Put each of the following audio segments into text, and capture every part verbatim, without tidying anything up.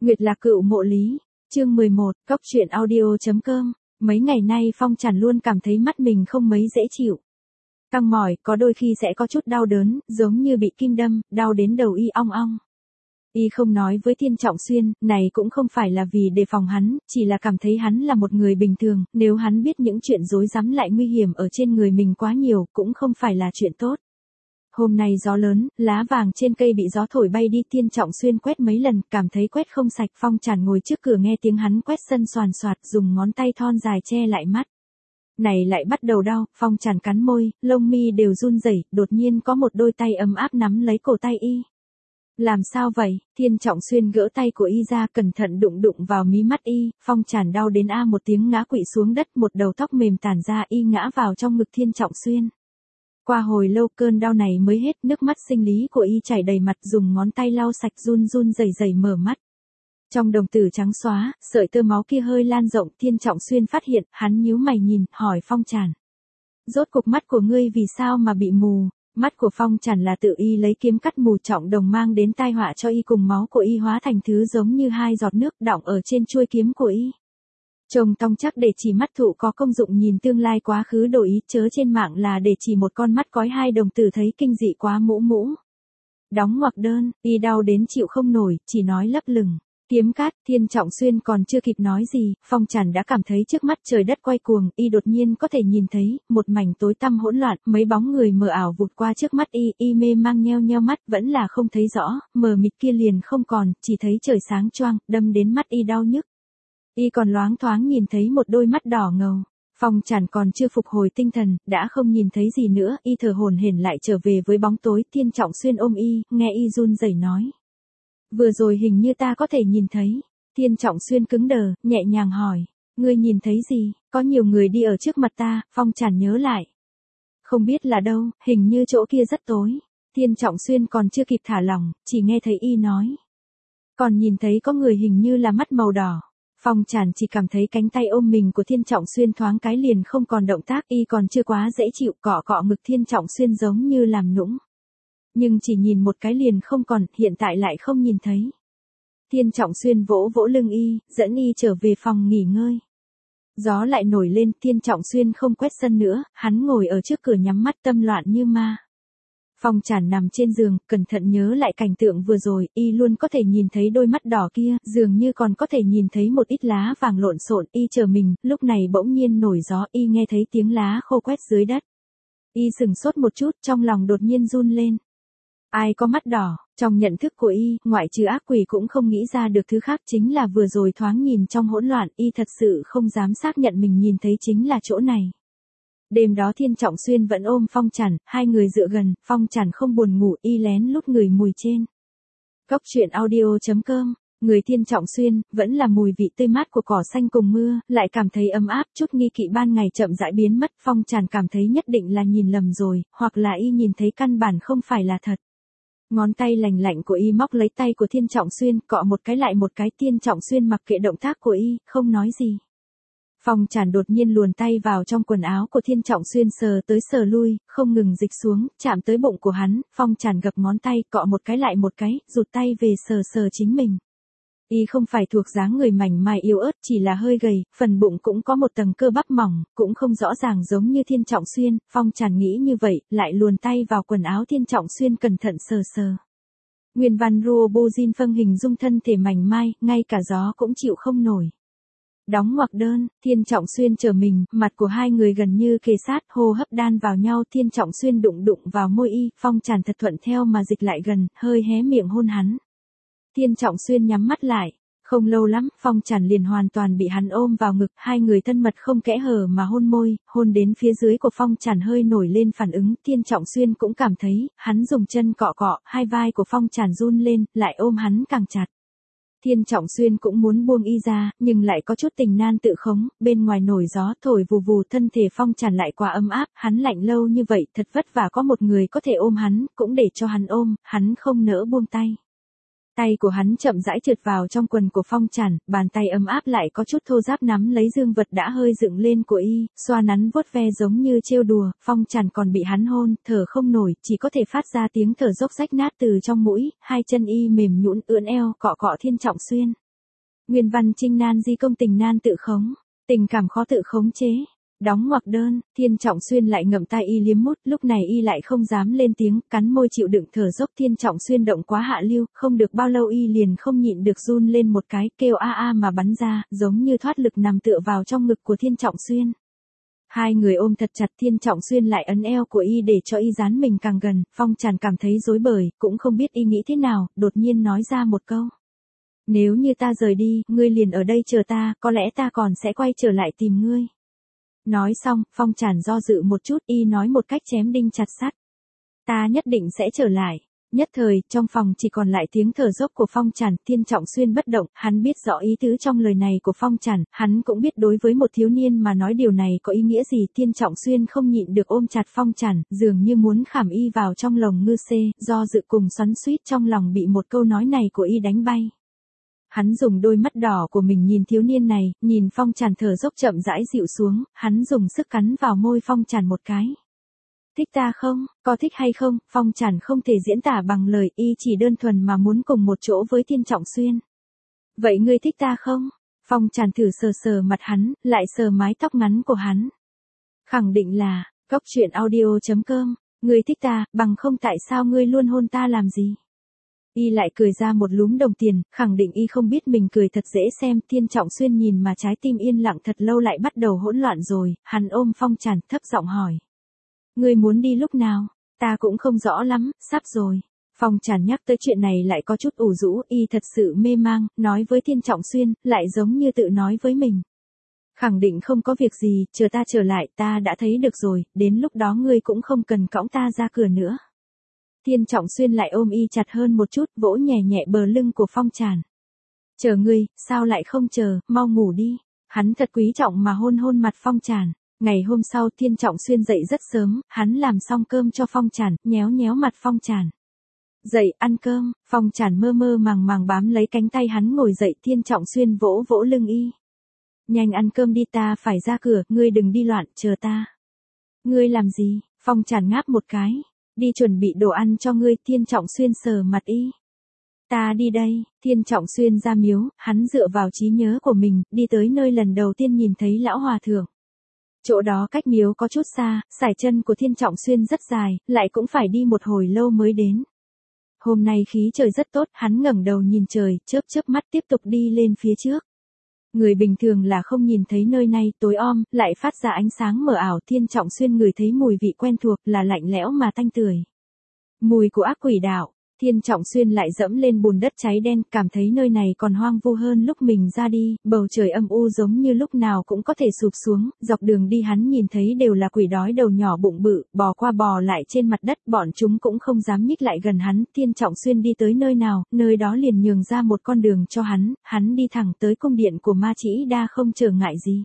Nguyệt Lạc Cựu Mộ Lý, chương mười một, cốc truyện audio.com. Mấy ngày nay Phong Tràn luôn cảm thấy mắt mình không mấy dễ chịu. Căng mỏi, có đôi khi sẽ có chút đau đớn, giống như bị kim đâm, đau đến đầu y ong ong. Y không nói với Thiên Trọng Xuyên, này cũng không phải là vì đề phòng hắn, chỉ là cảm thấy hắn là một người bình thường, nếu hắn biết những chuyện rối rắm lại nguy hiểm ở trên người mình quá nhiều, cũng không phải là chuyện tốt. Hôm nay gió lớn, lá vàng trên cây bị gió thổi bay đi, Thiên Trọng Xuyên quét mấy lần, cảm thấy quét không sạch. Phong Tràn ngồi trước cửa nghe tiếng hắn quét sân xoàn xoạt, dùng ngón tay thon dài che lại mắt. Này lại bắt đầu đau, Phong Tràn cắn môi, lông mi đều run rẩy, đột nhiên có một đôi tay ấm áp nắm lấy cổ tay y. Làm sao vậy? Thiên Trọng Xuyên gỡ tay của y ra, cẩn thận đụng đụng vào mí mắt y. Phong Tràn đau đến a một tiếng ngã quỵ xuống đất, một đầu tóc mềm tản ra, y ngã vào trong ngực Thiên Trọng Xuyên. Qua hồi lâu cơn đau này mới hết, nước mắt sinh lý của y chảy đầy mặt, dùng ngón tay lau sạch, run run rẩy rẩy mở mắt. Trong đồng tử trắng xóa, sợi tơ máu kia hơi lan rộng, Thiên Trọng Xuyên phát hiện, hắn nhíu mày nhìn, hỏi Phong Tràn. Rốt cục mắt của ngươi vì sao mà bị mù? Mắt của Phong Tràn là tự y lấy kiếm cắt mù, trọng đồng mang đến tai họa cho y, cùng máu của y hóa thành thứ giống như hai giọt nước đọng ở trên chuôi kiếm của y. Trông tong chắc để chỉ mắt thụ có công dụng nhìn tương lai quá khứ đổi ý, chớ trên mạng là để chỉ một con mắt cói hai đồng tử thấy kinh dị quá mũ mũ. Đóng ngoặc đơn, y đau đến chịu không nổi, chỉ nói lấp lửng. Kiếm cát, Thiên Trọng Xuyên còn chưa kịp nói gì, Phong Tràn đã cảm thấy trước mắt trời đất quay cuồng, y đột nhiên có thể nhìn thấy, một mảnh tối tăm hỗn loạn, mấy bóng người mờ ảo vụt qua trước mắt y, y mê mang nheo nheo mắt, vẫn là không thấy rõ, mờ mịt kia liền không còn, chỉ thấy trời sáng choang, đâm đến mắt y đau nhức. Y còn loáng thoáng nhìn thấy một đôi mắt đỏ ngầu. Phong Tràn còn chưa phục hồi tinh thần, đã không nhìn thấy gì nữa, y thở hổn hển lại trở về với bóng tối. Thiên Trọng Xuyên ôm y, nghe y run rẩy nói. Vừa rồi hình như ta có thể nhìn thấy. Thiên Trọng Xuyên cứng đờ, nhẹ nhàng hỏi. Ngươi nhìn thấy gì? Có nhiều người đi ở trước mặt ta. Phong Tràn nhớ lại. Không biết là đâu, hình như chỗ kia rất tối. Thiên Trọng Xuyên còn chưa kịp thả lỏng, chỉ nghe thấy y nói. Còn nhìn thấy có người hình như là mắt màu đỏ. Phong Tràn chỉ cảm thấy cánh tay ôm mình của Thiên Trọng Xuyên thoáng cái liền không còn động tác, y còn chưa quá dễ chịu, cọ cọ ngực Thiên Trọng Xuyên giống như làm nũng. Nhưng chỉ nhìn một cái liền không còn, hiện tại lại không nhìn thấy. Thiên Trọng Xuyên vỗ vỗ lưng y, dẫn y trở về phòng nghỉ ngơi. Gió lại nổi lên, Thiên Trọng Xuyên không quét sân nữa, hắn ngồi ở trước cửa nhắm mắt tâm loạn như ma. Phong Tràn nằm trên giường, cẩn thận nhớ lại cảnh tượng vừa rồi, y luôn có thể nhìn thấy đôi mắt đỏ kia, dường như còn có thể nhìn thấy một ít lá vàng lộn xộn, y chờ mình, lúc này bỗng nhiên nổi gió, y nghe thấy tiếng lá khô quét dưới đất. Y sừng sốt một chút, trong lòng đột nhiên run lên. Ai có mắt đỏ? Trong nhận thức của y, ngoại trừ ác quỷ cũng không nghĩ ra được thứ khác, chính là vừa rồi thoáng nhìn trong hỗn loạn, y thật sự không dám xác nhận mình nhìn thấy chính là chỗ này. Đêm đó Thiên Trọng Xuyên vẫn ôm Phong Tràn, hai người dựa gần, Phong Tràn không buồn ngủ, y lén lút ngửi mùi trên. Cốc truyện audio.com, người Thiên Trọng Xuyên, vẫn là mùi vị tươi mát của cỏ xanh cùng mưa, lại cảm thấy ấm áp, chút nghi kỵ ban ngày chậm rãi biến mất. Phong Tràn cảm thấy nhất định là nhìn lầm rồi, hoặc là y nhìn thấy căn bản không phải là thật. Ngón tay lành lạnh của y móc lấy tay của Thiên Trọng Xuyên, cọ một cái lại một cái. Thiên Trọng Xuyên mặc kệ động tác của y, không nói gì. Phong Tràn đột nhiên luồn tay vào trong quần áo của Thiên Trọng Xuyên, sờ tới sờ lui, không ngừng dịch xuống, chạm tới bụng của hắn. Phong Tràn gập ngón tay, cọ một cái lại một cái, rụt tay về sờ sờ chính mình. Y không phải thuộc dáng người mảnh mai yếu ớt, chỉ là hơi gầy, phần bụng cũng có một tầng cơ bắp mỏng, cũng không rõ ràng giống như Thiên Trọng Xuyên. Phong Tràn nghĩ như vậy, lại luồn tay vào quần áo Thiên Trọng Xuyên, cẩn thận sờ sờ. Nguyên văn Robojin phân hình dung thân thể mảnh mai, ngay cả gió cũng chịu không nổi. Đóng ngoặc đơn, Thiên Trọng Xuyên chờ mình, mặt của hai người gần như kề sát, hô hấp đan vào nhau. Thiên Trọng Xuyên đụng đụng vào môi y, Phong Tràn thật thuận theo mà dịch lại gần, hơi hé miệng hôn hắn. Thiên Trọng Xuyên nhắm mắt lại, không lâu lắm, Phong Tràn liền hoàn toàn bị hắn ôm vào ngực, hai người thân mật không kẽ hở mà hôn môi, hôn đến phía dưới của Phong Tràn hơi nổi lên phản ứng. Thiên Trọng Xuyên cũng cảm thấy, hắn dùng chân cọ cọ, hai vai của Phong Tràn run lên, lại ôm hắn càng chặt. Thiên Trọng Xuyên cũng muốn buông y ra, nhưng lại có chút tình nan tự khống, bên ngoài nổi gió thổi vù vù, thân thể Phong Tràn lại quá ấm áp, hắn lạnh lâu như vậy, thật vất vả có một người có thể ôm hắn, cũng để cho hắn ôm, hắn không nỡ buông tay. Tay của hắn chậm rãi trượt vào trong quần của Phong Tràn, bàn tay ấm áp lại có chút thô ráp nắm lấy dương vật đã hơi dựng lên của y, xoa nắn vuốt ve giống như trêu đùa. Phong Tràn còn bị hắn hôn, thở không nổi, chỉ có thể phát ra tiếng thở dốc rách nát từ trong mũi. Hai chân y mềm nhũn ưỡn eo, cọ cọ Thiên Trọng Xuyên. Nguyên văn Trinh nan di công tình nan tự khống, tình cảm khó tự khống chế. Đóng ngoặc đơn, Thiên Trọng Xuyên lại ngậm tai y liếm mút, lúc này y lại không dám lên tiếng, cắn môi chịu đựng thở dốc. Thiên Trọng Xuyên động quá hạ lưu, không được bao lâu y liền không nhịn được run lên một cái, kêu a a mà bắn ra, giống như thoát lực nằm tựa vào trong ngực của Thiên Trọng Xuyên. Hai người ôm thật chặt, Thiên Trọng Xuyên lại ấn eo của y để cho y dán mình càng gần. Phong Tràn cảm thấy rối bời, cũng không biết y nghĩ thế nào, đột nhiên nói ra một câu. Nếu như ta rời đi, ngươi liền ở đây chờ ta, có lẽ ta còn sẽ quay trở lại tìm ngươi. Nói xong, Phong Tràn do dự một chút, y nói một cách chém đinh chặt sắt. Ta nhất định sẽ trở lại. Nhất thời, trong phòng chỉ còn lại tiếng thở dốc của Phong Tràn. Thiên Trọng Xuyên bất động, hắn biết rõ ý tứ trong lời này của Phong Tràn, hắn cũng biết đối với một thiếu niên mà nói điều này có ý nghĩa gì. Thiên Trọng Xuyên không nhịn được ôm chặt Phong Tràn, dường như muốn khảm y vào trong lồng ngư xê, do dự cùng xoắn xuýt trong lòng bị một câu nói này của y đánh bay. Hắn dùng đôi mắt đỏ của mình nhìn thiếu niên này, nhìn Phong Tràn thở dốc chậm rãi dịu xuống, hắn dùng sức cắn vào môi Phong Tràn một cái. Thích ta không, có thích hay không, Phong Tràn không thể diễn tả bằng lời, y chỉ đơn thuần mà muốn cùng một chỗ với Thiên Trọng Xuyên. Vậy ngươi thích ta không? Phong Tràn thử sờ sờ mặt hắn, lại sờ mái tóc ngắn của hắn. Khẳng định là, cốc truyện audio chấm com, ngươi thích ta, bằng không tại sao ngươi luôn hôn ta làm gì? Y lại cười ra một lúm đồng tiền, khẳng định y không biết mình cười thật dễ xem. Thiên Trọng Xuyên nhìn mà trái tim yên lặng thật lâu lại bắt đầu hỗn loạn rồi, hắn ôm Phong Tràn thấp giọng hỏi. Ngươi muốn đi lúc nào? Ta cũng không rõ lắm, sắp rồi. Phong Tràn nhắc tới chuyện này lại có chút ủ rũ, y thật sự mê mang, nói với Thiên Trọng Xuyên, lại giống như tự nói với mình. Khẳng định không có việc gì, chờ ta trở lại, ta đã thấy được rồi, đến lúc đó ngươi cũng không cần cõng ta ra cửa nữa. Thiên Trọng Xuyên lại ôm y chặt hơn một chút, vỗ nhẹ nhẹ bờ lưng của Phong Tràn. Chờ ngươi, sao lại không chờ, mau ngủ đi. Hắn thật quý trọng mà hôn hôn mặt Phong Tràn. Ngày hôm sau Thiên Trọng Xuyên dậy rất sớm, hắn làm xong cơm cho Phong Tràn, nhéo nhéo mặt Phong Tràn. Dậy, ăn cơm, Phong Tràn mơ mơ màng màng bám lấy cánh tay hắn ngồi dậy. Thiên Trọng Xuyên vỗ vỗ lưng y. Nhanh ăn cơm đi, ta phải ra cửa, ngươi đừng đi loạn, chờ ta. Ngươi làm gì? Phong Tràn ngáp một cái. Đi chuẩn bị đồ ăn cho ngươi. Thiên Trọng Xuyên sờ mặt y. Ta đi đây. Thiên Trọng Xuyên ra miếu, hắn dựa vào trí nhớ của mình, đi tới nơi lần đầu tiên nhìn thấy lão hòa thượng. Chỗ đó cách miếu có chút xa, sải chân của Thiên Trọng Xuyên rất dài, lại cũng phải đi một hồi lâu mới đến. Hôm nay khí trời rất tốt, hắn ngẩng đầu nhìn trời, chớp chớp mắt tiếp tục đi lên phía trước. Người bình thường là không nhìn thấy nơi này, tối om, lại phát ra ánh sáng mờ ảo. Thiên Trọng Xuyên ngửi thấy mùi vị quen thuộc, là lạnh lẽo mà tanh tưởi. Mùi của ác quỷ đạo. Thiên Trọng Xuyên lại dẫm lên bùn đất cháy đen, cảm thấy nơi này còn hoang vu hơn lúc mình ra đi, bầu trời âm u giống như lúc nào cũng có thể sụp xuống. Dọc đường đi hắn nhìn thấy đều là quỷ đói đầu nhỏ bụng bự, bò qua bò lại trên mặt đất, bọn chúng cũng không dám nhích lại gần hắn. Thiên Trọng Xuyên đi tới nơi nào, nơi đó liền nhường ra một con đường cho hắn, hắn đi thẳng tới cung điện của Ma Chỉ Đa không trở ngại gì.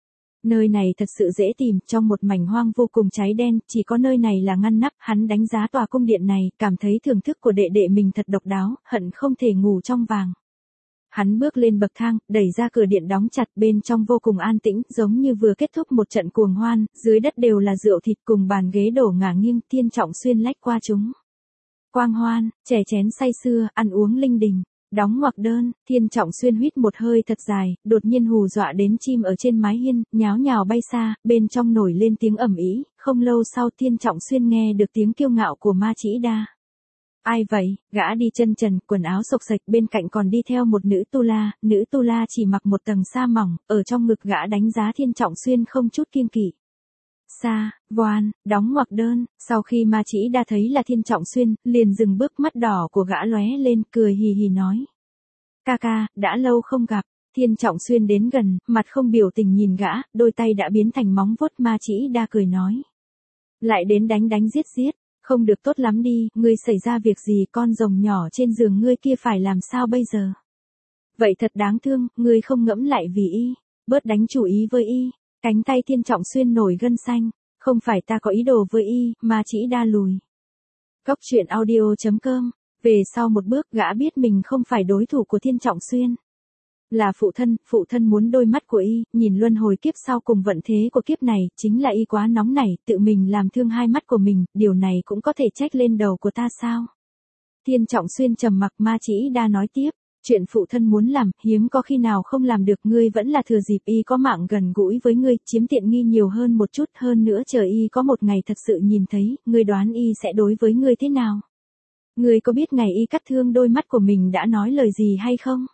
Nơi này thật sự dễ tìm, trong một mảnh hoang vô cùng cháy đen, chỉ có nơi này là ngăn nắp. Hắn đánh giá tòa cung điện này, cảm thấy thưởng thức của đệ đệ mình thật độc đáo, hận không thể ngủ trong vàng. Hắn bước lên bậc thang, đẩy ra cửa điện đóng chặt, bên trong vô cùng an tĩnh, giống như vừa kết thúc một trận cuồng hoan, dưới đất đều là rượu thịt cùng bàn ghế đổ ngả nghiêng. Thiên Trọng Xuyên lách qua chúng. Quang hoan, chè chén say sưa, ăn uống linh đình. Đóng ngoặc đơn, Thiên Trọng Xuyên huýt một hơi thật dài, đột nhiên hù dọa đến chim ở trên mái hiên, nháo nhào bay xa, bên trong nổi lên tiếng ầm ĩ. Không lâu sau Thiên Trọng Xuyên nghe được tiếng kiêu ngạo của Ma Chỉ Đa. Ai vậy? Gã đi chân trần, quần áo xộc xệch, bên cạnh còn đi theo một nữ tu la, nữ tu la chỉ mặc một tầng sa mỏng, ở trong ngực gã đánh giá Thiên Trọng Xuyên không chút kiêng kỵ. Sa, voan, đóng ngoặc đơn, sau khi Ma Chỉ Đa thấy là Thiên Trọng Xuyên, liền dừng bước, mắt đỏ của gã lóe lên, cười hì hì nói. Ca ca, đã lâu không gặp. Thiên Trọng Xuyên đến gần, mặt không biểu tình nhìn gã, đôi tay đã biến thành móng vuốt. Ma Chỉ Đa cười nói. Lại đến đánh đánh giết giết, không được tốt lắm đi, ngươi xảy ra việc gì, con rồng nhỏ trên giường ngươi kia phải làm sao bây giờ? Vậy thật đáng thương, ngươi không ngẫm lại vì y, bớt đánh chủ ý với y. Cánh tay Thiên Trọng Xuyên nổi gân xanh, không phải ta có ý đồ với y, Ma Chỉ Đa lùi. Cốc truyện audio chấm com, về sau một bước gã biết mình không phải đối thủ của Thiên Trọng Xuyên. Là phụ thân, phụ thân muốn đôi mắt của y, nhìn luân hồi kiếp sau cùng vận thế của kiếp này, chính là y quá nóng nảy, tự mình làm thương hai mắt của mình, điều này cũng có thể trách lên đầu của ta sao? Thiên Trọng Xuyên trầm mặc. Ma Chỉ Đa nói tiếp, Chuyện phụ thân muốn làm, hiếm có khi nào không làm được, ngươi vẫn là thừa dịp y có mạng gần gũi với ngươi, chiếm tiện nghi nhiều hơn một chút, hơn nữa chờ y có một ngày thật sự nhìn thấy, ngươi đoán y sẽ đối với ngươi thế nào? Ngươi có biết ngày y cắt thương đôi mắt của mình đã nói lời gì hay không?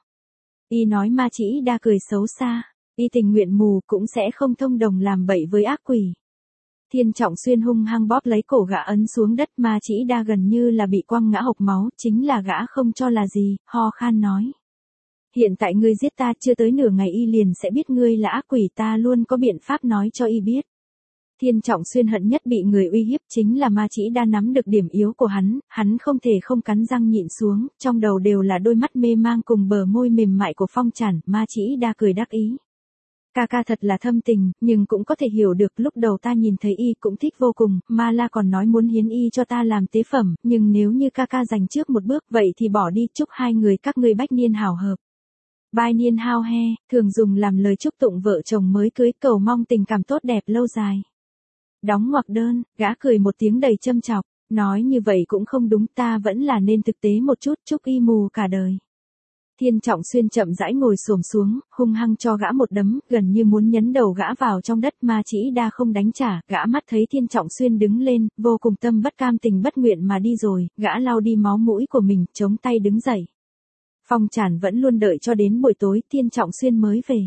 Y nói Ma Chỉ Đa cười xấu xa, y tình nguyện mù cũng sẽ không thông đồng làm bậy với ác quỷ. Thiên Trọng Xuyên hung hăng bóp lấy cổ gã ấn xuống đất, Ma Chỉ Đa gần như là bị quăng ngã hộc máu, chính là gã không cho là gì, ho khan nói. Hiện tại ngươi giết ta chưa tới nửa ngày y liền sẽ biết ngươi là ác quỷ, ta luôn có biện pháp nói cho y biết. Thiên Trọng Xuyên hận nhất bị người uy hiếp, chính là Ma Chỉ Đa nắm được điểm yếu của hắn, hắn không thể không cắn răng nhịn xuống, trong đầu đều là đôi mắt mê mang cùng bờ môi mềm mại của Phong Chản. Ma Chỉ Đa cười đắc ý. Ca ca thật là thâm tình, nhưng cũng có thể hiểu được, lúc đầu ta nhìn thấy y cũng thích vô cùng, Ma La còn nói muốn hiến y cho ta làm tế phẩm, nhưng nếu như ca ca giành trước một bước vậy thì bỏ đi, chúc hai người các ngươi bách niên hảo hợp. Bai niên hao he, thường dùng làm lời chúc tụng vợ chồng mới cưới, cầu mong tình cảm tốt đẹp lâu dài. Đóng ngoặc đơn, gã cười một tiếng đầy châm chọc, nói như vậy cũng không đúng, ta vẫn là nên thực tế một chút, chúc y mù cả đời. Thiên Trọng Xuyên chậm rãi ngồi xổm xuống, hung hăng cho gã một đấm, gần như muốn nhấn đầu gã vào trong đất. Ma Chỉ Đa không đánh trả, gã mắt thấy Thiên Trọng Xuyên đứng lên, vô cùng tâm bất cam tình bất nguyện mà đi rồi, gã lau đi máu mũi của mình, chống tay đứng dậy. Phong Chản vẫn luôn đợi cho đến buổi tối, Thiên Trọng Xuyên mới về.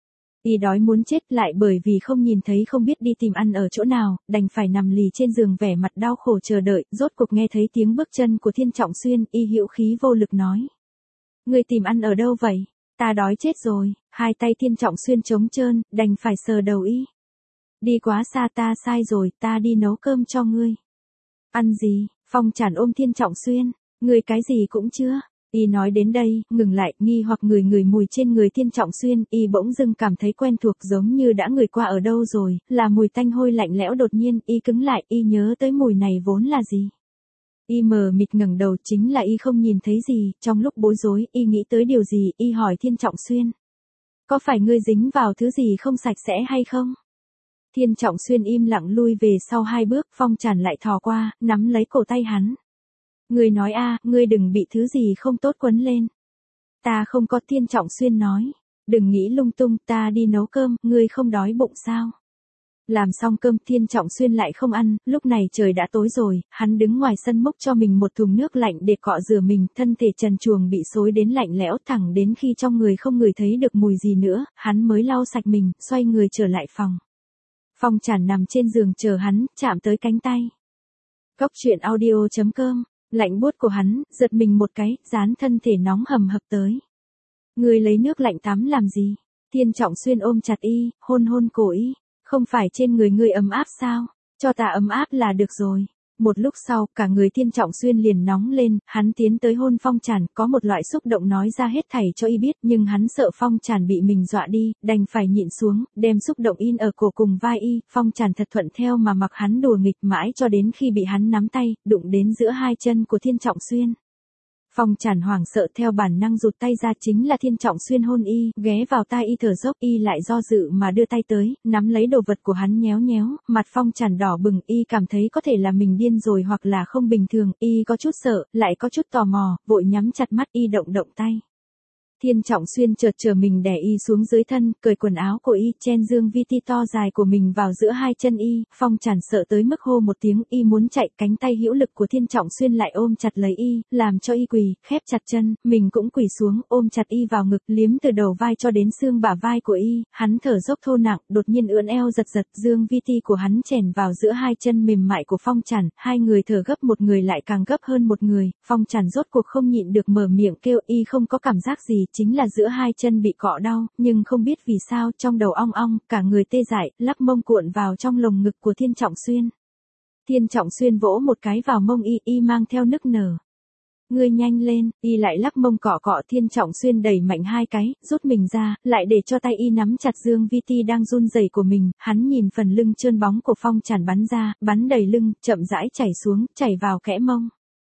Y đói muốn chết, lại bởi vì không nhìn thấy không biết đi tìm ăn ở chỗ nào, đành phải nằm lì trên giường vẻ mặt đau khổ chờ đợi, rốt cuộc nghe thấy tiếng bước chân của Thiên Trọng Xuyên, y hữu khí vô lực nói. Ngươi tìm ăn ở đâu vậy? Ta đói chết rồi. Hai tay Thiên Trọng Xuyên trống trơn, đành phải sờ đầu y. Đi quá xa, ta sai rồi, ta đi nấu cơm cho ngươi. Ăn gì? Phong Chản ôm Thiên Trọng Xuyên. Ngươi cái gì cũng chưa. Y nói đến đây, ngừng lại, nghi hoặc người người mùi trên người Thiên Trọng Xuyên, y bỗng dưng cảm thấy quen thuộc, giống như đã ngửi qua ở đâu rồi, là mùi tanh hôi lạnh lẽo. Đột nhiên, y cứng lại, y nhớ tới mùi này vốn là gì. Y mờ mịt ngẩng đầu, chính là y không nhìn thấy gì, trong lúc bối rối, y nghĩ tới điều gì, y hỏi Thiên Trọng Xuyên. Có phải ngươi dính vào thứ gì không sạch sẽ hay không? Thiên Trọng Xuyên im lặng lui về sau hai bước, Phong Chản lại thò qua, nắm lấy cổ tay hắn. Ngươi nói a, ngươi đừng bị thứ gì không tốt quấn lên. Ta không có, Thiên Trọng Xuyên nói. Đừng nghĩ lung tung, ta đi nấu cơm, ngươi không đói bụng sao? Làm xong cơm, Thiên Trọng Xuyên lại không ăn, lúc này trời đã tối rồi, hắn đứng ngoài sân múc cho mình một thùng nước lạnh để cọ rửa mình, thân thể trần truồng bị xối đến lạnh lẽo, thẳng đến khi trong người không ngửi thấy được mùi gì nữa, hắn mới lau sạch mình, xoay người trở lại phòng. Phong Chản nằm trên giường chờ hắn, chạm tới cánh tay. Góc truyện audio chấm com, lạnh buốt của hắn, giật mình một cái, dán thân thể nóng hầm hập tới. Người lấy nước lạnh tắm làm gì? Thiên Trọng Xuyên ôm chặt y, hôn hôn cổ y. Không phải trên người ngươi ấm áp sao? Cho ta ấm áp là được rồi. Một lúc sau, cả người Thiên Trọng Xuyên liền nóng lên, hắn tiến tới hôn Phong Chản, có một loại xúc động nói ra hết thảy cho y biết, nhưng hắn sợ Phong Chản bị mình dọa đi, đành phải nhịn xuống, đem xúc động in ở cổ cùng vai y. Phong Chản thật thuận theo mà mặc hắn đùa nghịch mãi cho đến khi bị hắn nắm tay, đụng đến giữa hai chân của Thiên Trọng Xuyên. Phong Chản hoảng sợ theo bản năng rụt tay ra, chính là Thiên Trọng Xuyên hôn y, ghé vào tai y thở dốc, y lại do dự mà đưa tay tới, nắm lấy đồ vật của hắn nhéo nhéo, mặt Phong Chản đỏ bừng, y cảm thấy có thể là mình điên rồi hoặc là không bình thường, y có chút sợ, lại có chút tò mò, vội nhắm chặt mắt y động động tay. Thiên Trọng Xuyên chợt chờ mình đè y xuống dưới thân, cởi quần áo của y, chen dương vi ti to dài của mình vào giữa hai chân y, Phong Chản sợ tới mức hô một tiếng, y muốn chạy, cánh tay hữu lực của Thiên Trọng Xuyên lại ôm chặt lấy y, làm cho y quỳ, khép chặt chân, mình cũng quỳ xuống, ôm chặt y vào ngực, liếm từ đầu vai cho đến xương bả vai của y, hắn thở dốc thô nặng, đột nhiên ưỡn eo giật giật, dương vi ti của hắn chèn vào giữa hai chân mềm mại của Phong Chản, hai người thở gấp, một người lại càng gấp hơn một người, Phong Chản rốt cuộc không nhịn được mở miệng kêu, y không có cảm giác gì, chính là giữa hai chân bị cọ đau, nhưng không biết vì sao, trong đầu ong ong, cả người tê dại, lắc mông cuộn vào trong lồng ngực của Thiên Trọng Xuyên. Thiên Trọng Xuyên vỗ một cái vào mông y, y mang theo nức nở. Ngươi nhanh lên, y lại lắc mông cọ cọ. Thiên Trọng Xuyên đẩy mạnh hai cái, rút mình ra, lại để cho tay y nắm chặt dương vi ti đang run rẩy của mình, hắn nhìn phần lưng trơn bóng của Phong Chản bắn ra, bắn đầy lưng, chậm rãi chảy xuống, chảy vào kẽ mông.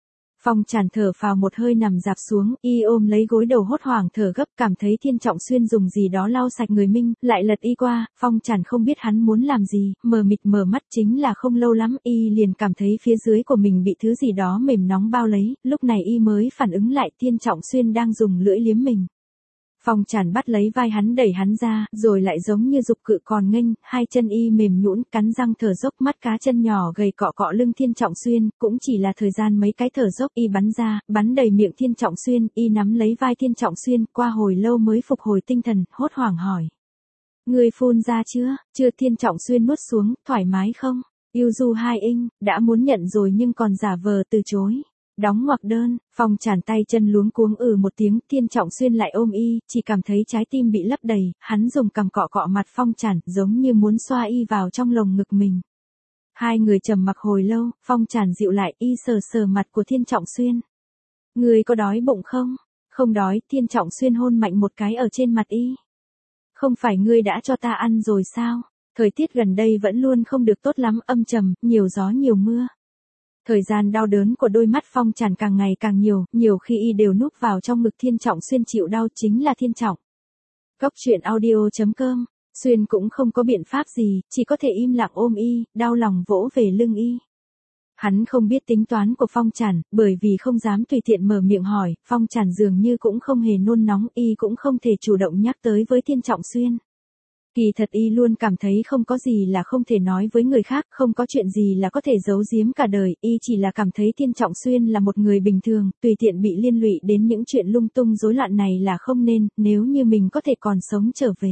Phong Tràn thở phào một hơi nằm dạp xuống, y ôm lấy gối đầu hốt hoảng thở gấp, cảm thấy Thiên Trọng Xuyên dùng gì đó lau sạch người mình, lại lật y qua, Phong Tràn không biết hắn muốn làm gì, mờ mịt mở mắt chính là không lâu lắm, y liền cảm thấy phía dưới của mình bị thứ gì đó mềm nóng bao lấy, lúc này y mới phản ứng lại Thiên Trọng Xuyên đang dùng lưỡi liếm mình. Phong Tràn bắt lấy vai hắn đẩy hắn ra, rồi lại giống như dục cự còn nghênh, hai chân y mềm nhũn, cắn răng thở dốc, mắt cá chân nhỏ gầy cọ cọ lưng Thiên Trọng Xuyên, cũng chỉ là thời gian mấy cái thở dốc y bắn ra, bắn đầy miệng Thiên Trọng Xuyên, y nắm lấy vai Thiên Trọng Xuyên, qua hồi lâu mới phục hồi tinh thần, hốt hoảng hỏi. Người phun ra chưa? Chưa. Thiên Trọng Xuyên nuốt xuống, thoải mái không? Yêu du hai inch, đã muốn nhận rồi nhưng còn giả vờ từ chối. Đóng ngoặc đơn, Phong Tràn tay chân luống cuống ừ một tiếng, Thiên Trọng Xuyên lại ôm y, chỉ cảm thấy trái tim bị lấp đầy, hắn dùng cằm cọ cọ mặt Phong Tràn, giống như muốn xoa y vào trong lồng ngực mình. Hai người trầm mặc hồi lâu, Phong Tràn dịu lại, y sờ sờ mặt của Thiên Trọng Xuyên. Người có đói bụng không? Không đói. Thiên Trọng Xuyên hôn mạnh một cái ở trên mặt y. Không phải ngươi đã cho ta ăn rồi sao? Thời tiết gần đây vẫn luôn không được tốt lắm, âm trầm, nhiều gió nhiều mưa. Thời gian đau đớn của đôi mắt Phong Tràn càng ngày càng nhiều, nhiều khi y đều núp vào trong ngực Thiên Trọng Xuyên chịu đau, chính là Thiên Trọng. Góc truyện audio chấm com, Xuyên cũng không có biện pháp gì, chỉ có thể im lặng ôm y, đau lòng vỗ về lưng y. Hắn không biết tính toán của Phong Tràn, bởi vì không dám tùy tiện mở miệng hỏi, Phong Tràn dường như cũng không hề nôn nóng, y cũng không thể chủ động nhắc tới với Thiên Trọng Xuyên. Kỳ thật y luôn cảm thấy không có gì là không thể nói với người khác, không có chuyện gì là có thể giấu giếm cả đời, y chỉ là cảm thấy Thiên Trọng Xuyên là một người bình thường, tùy tiện bị liên lụy đến những chuyện lung tung rối loạn này là không nên, nếu như mình có thể còn sống trở về.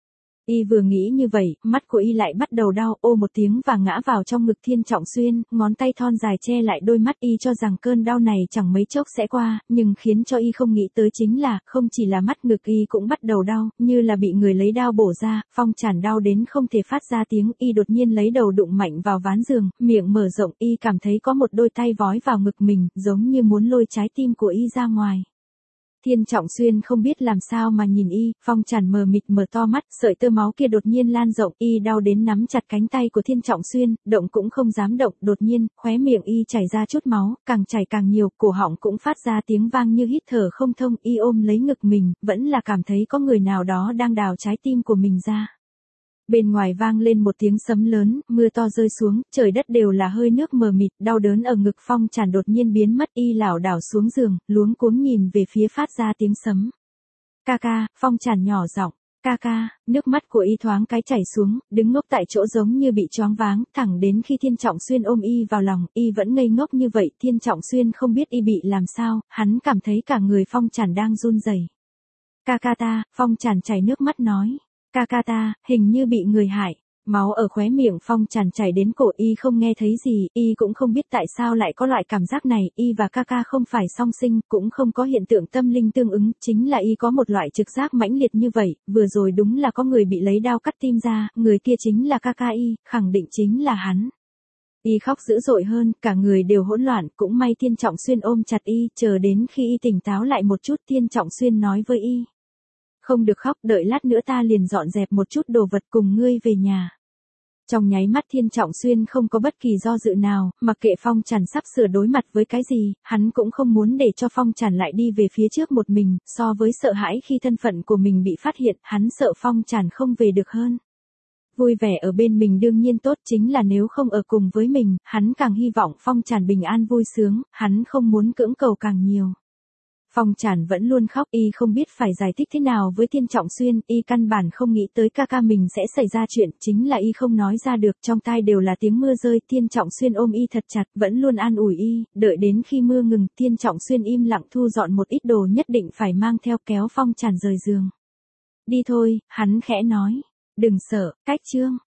Y vừa nghĩ như vậy, mắt của y lại bắt đầu đau, ô một tiếng và ngã vào trong ngực Thiên Trọng Xuyên, ngón tay thon dài che lại đôi mắt y cho rằng cơn đau này chẳng mấy chốc sẽ qua, nhưng khiến cho y không nghĩ tới chính là, không chỉ là mắt ngực y cũng bắt đầu đau, như là bị người lấy dao bổ ra, Phong Tràn đau đến không thể phát ra tiếng, y đột nhiên lấy đầu đụng mạnh vào ván giường, miệng mở rộng, y cảm thấy có một đôi tay vói vào ngực mình, giống như muốn lôi trái tim của y ra ngoài. Thiên Trọng Xuyên không biết làm sao mà nhìn y, Phong Tràn mờ mịt mở to mắt, sợi tơ máu kia đột nhiên lan rộng, y đau đến nắm chặt cánh tay của Thiên Trọng Xuyên, động cũng không dám động, đột nhiên, khóe miệng y chảy ra chút máu, càng chảy càng nhiều, cổ họng cũng phát ra tiếng vang như hít thở không thông, y ôm lấy ngực mình, vẫn là cảm thấy có người nào đó đang đào trái tim của mình ra. Bên ngoài vang lên một tiếng sấm lớn, mưa to rơi xuống, trời đất đều là hơi nước mờ mịt, đau đớn ở ngực Phong Tràn đột nhiên biến mất, y lảo đảo xuống giường, luống cuống nhìn về phía phát ra tiếng sấm. Ca ca, Phong Tràn nhỏ giọng, ca ca, nước mắt của y thoáng cái chảy xuống, đứng ngốc tại chỗ giống như bị choáng váng, thẳng đến khi Thiên Trọng Xuyên ôm y vào lòng, y vẫn ngây ngốc như vậy, Thiên Trọng Xuyên không biết y bị làm sao, hắn cảm thấy cả người Phong Tràn đang run rẩy. Ca ca ta, Phong Tràn chảy nước mắt nói. Ca ca ta, hình như bị người hại. Máu ở khóe miệng Phong Tràn chảy đến cổ, y không nghe thấy gì, y cũng không biết tại sao lại có loại cảm giác này, y và ca ca không phải song sinh, cũng không có hiện tượng tâm linh tương ứng, chính là y có một loại trực giác mãnh liệt như vậy, vừa rồi đúng là có người bị lấy đao cắt tim ra, người kia chính là ca ca y, khẳng định chính là hắn. Y khóc dữ dội hơn, cả người đều hỗn loạn, cũng may Thiên Trọng Xuyên ôm chặt y, chờ đến khi y tỉnh táo lại một chút, Thiên Trọng Xuyên nói với y. Không được khóc, đợi lát nữa ta liền dọn dẹp một chút đồ vật cùng ngươi về nhà. Trong nháy mắt Thiên Trọng Xuyên không có bất kỳ do dự nào, mặc kệ Phong Tràn sắp sửa đối mặt với cái gì, hắn cũng không muốn để cho Phong Tràn lại đi về phía trước một mình, so với sợ hãi khi thân phận của mình bị phát hiện, hắn sợ Phong Tràn không về được hơn. Vui vẻ ở bên mình đương nhiên tốt, chính là nếu không ở cùng với mình, hắn càng hy vọng Phong Tràn bình an vui sướng, hắn không muốn cưỡng cầu càng nhiều. Phong Tràn vẫn luôn khóc, y không biết phải giải thích thế nào với Thiên Trọng Xuyên, y căn bản không nghĩ tới ca ca mình sẽ xảy ra chuyện, chính là y không nói ra được, trong tai đều là tiếng mưa rơi, Thiên Trọng Xuyên ôm y thật chặt, vẫn luôn an ủi y, đợi đến khi mưa ngừng, Thiên Trọng Xuyên im lặng thu dọn một ít đồ nhất định phải mang theo, kéo Phong Tràn rời giường. Đi thôi, hắn khẽ nói, đừng sợ, cách chương.